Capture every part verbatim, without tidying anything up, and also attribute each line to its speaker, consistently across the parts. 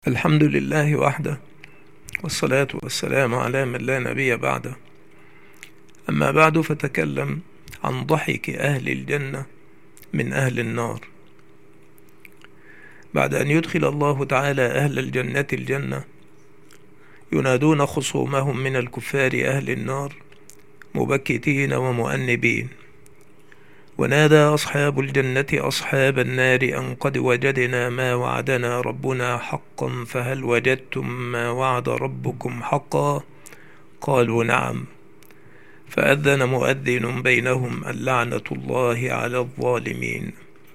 Speaker 1: الحمد لله وحده، والصلاة والسلام على من لا نبي بعده. أما بعد، فتكلم عن ضحك أهل الجنة من أهل النار. بعد أن يدخل الله تعالى أهل الجنة الجنة، ينادون خصومهم من الكفار أهل النار مبكتين ومؤنبين. ونادى أصحاب الجنة أصحاب النار أن قد وجدنا ما وعدنا ربنا حقا، فهل وجدتم ما وعد ربكم حقا؟ قالوا نعم. فأذن مؤذن بينهم اللعنة الله على الظالمين.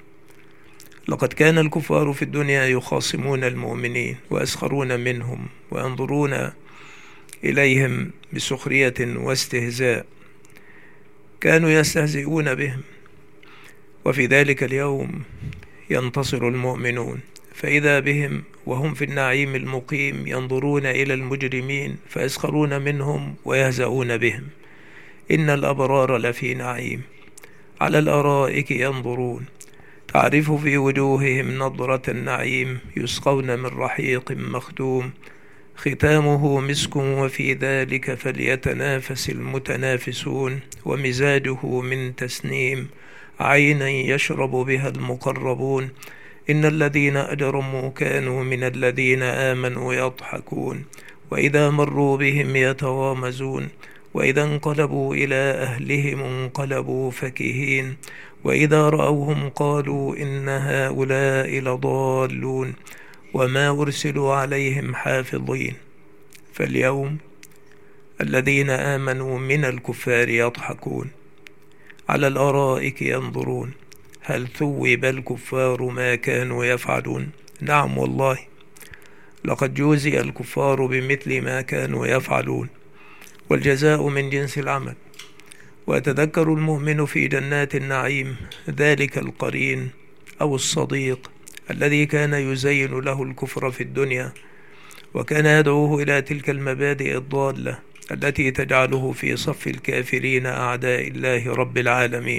Speaker 1: لقد كان الكفار في الدنيا يخاصمون المؤمنين ويسخرون منهم وينظرون إليهم بسخرية واستهزاء، كانوا يستهزئون بهم. وفي ذلك اليوم ينتصر المؤمنون، فإذا بهم وهم في النعيم المقيم ينظرون إلى المجرمين فيسخرون منهم ويهزؤون بهم. إن الأبرار لفي نعيم على الأرائك ينظرون، تعرف في وجوههم نضرة النعيم، يسقون من رحيق مختوم ختامه مسك، وفي ذلك فليتنافس المتنافسون، ومزاجه من تسنيم، عينا يشرب بها المقربون. إن الذين أجرموا كانوا من الذين آمنوا يضحكون، وإذا مروا بهم يتغامزون، وإذا انقلبوا إلى أهلهم انقلبوا فكهين، وإذا رأوهم قالوا إن هؤلاء لضالون، وما أرسلوا عليهم حافظين. فاليوم الذين آمنوا من الكفار يضحكون على الأرائك ينظرون، هل ثوب الكفار ما كانوا يفعلون؟ نعم والله، لقد جوزي الكفار بمثل ما كانوا يفعلون، والجزاء من جنس العمل. ويتذكر المؤمن في جنات النعيم ذلك القرين أو الصديق الذي كان يزين له الكفر في الدنيا، وكان يدعوه إلى تلك المبادئ الضالة التي تجعله في صف الكافرين أعداء الله رب العالمين.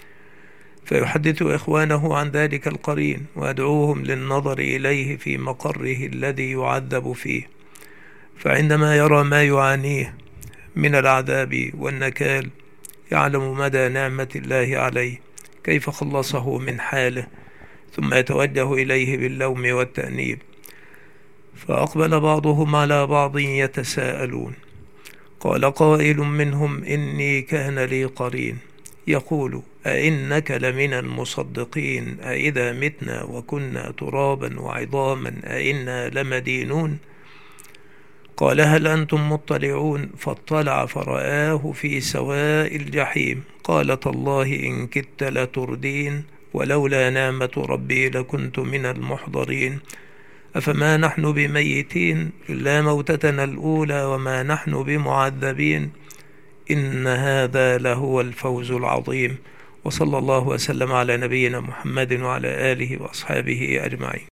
Speaker 1: فيحدث إخوانه عن ذلك القرين ويدعوهم للنظر إليه في مقره الذي يعذب فيه، فعندما يرى ما يعانيه من العذاب والنكال يعلم مدى نعمة الله عليه، كيف خلصه من حاله، ثم يتوجه إليه باللوم والتأنيب. فأقبل بعضهم على بعض يتساءلون، قال قائل منهم إني كان لي قرين يقول أئنك لمن المصدقين، أئذا متنا وكنا ترابا وعظاما أئنا لمدينون؟ قال هل أنتم مطلعون؟ فاطلع فرآه في سواء الجحيم، قال تالله إن كدت لتردين، ولولا نعمة ربي لكنت من المحضرين. أفما نحن بميتين إلا موتتنا الأولى وما نحن بمعذبين، إن هذا لهو الفوز العظيم. وصلى الله وسلم على نبينا محمد وعلى آله وأصحابه أجمعين.